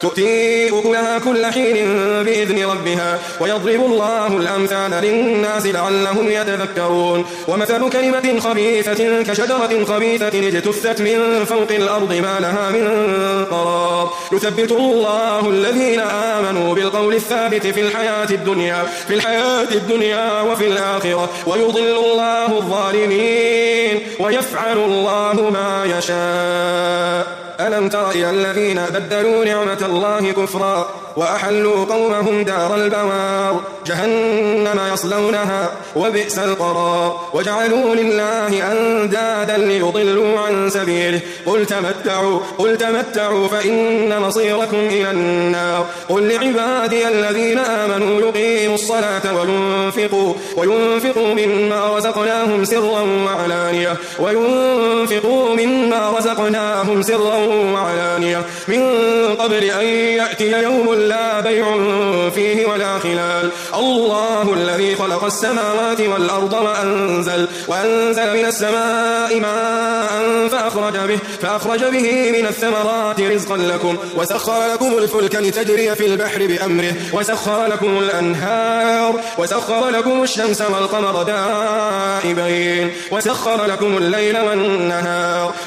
تؤتي أكلها كل حين بإذن ربها ويضرب الله الأمثال للناس لعلهم يتذكرون ومثل كلمة خبيثة كشجرة خبيثة اجتثت من فوق الأرض ما لها من قرار يثبت الله الذين آمنوا بالقول الثابت في الحياة الدنيا وفي الآخرة ويضل الله الظالمين ويفعل الله ما يشاء. ألم تر إلى الذين بدلوا نعمة الله كفرا وأحلوا قومهم دار البوار جهنم يصلونها وبئس القرار وجعلوا لله أندادا ليضلوا عن سبيله قل تمتعوا فإن مصيركم إلى النار قل لعبادي الذين آمنوا يقيموا الصلاة وينفقوا مما رزقناهم سرا وعلانية من قبل أن يأتي يوم لا بيع فيه ولا خلال الله الذي خلق السماوات والأرض وأنزل من السماء ماء فأخرج به من الثمرات رزقا لكم وسخر لكم الفلك لتجري في البحر بأمره وسخر لكم الأنهار وسخر لكم الشمس والقمر دائبين وسخر لكم الليل والنهار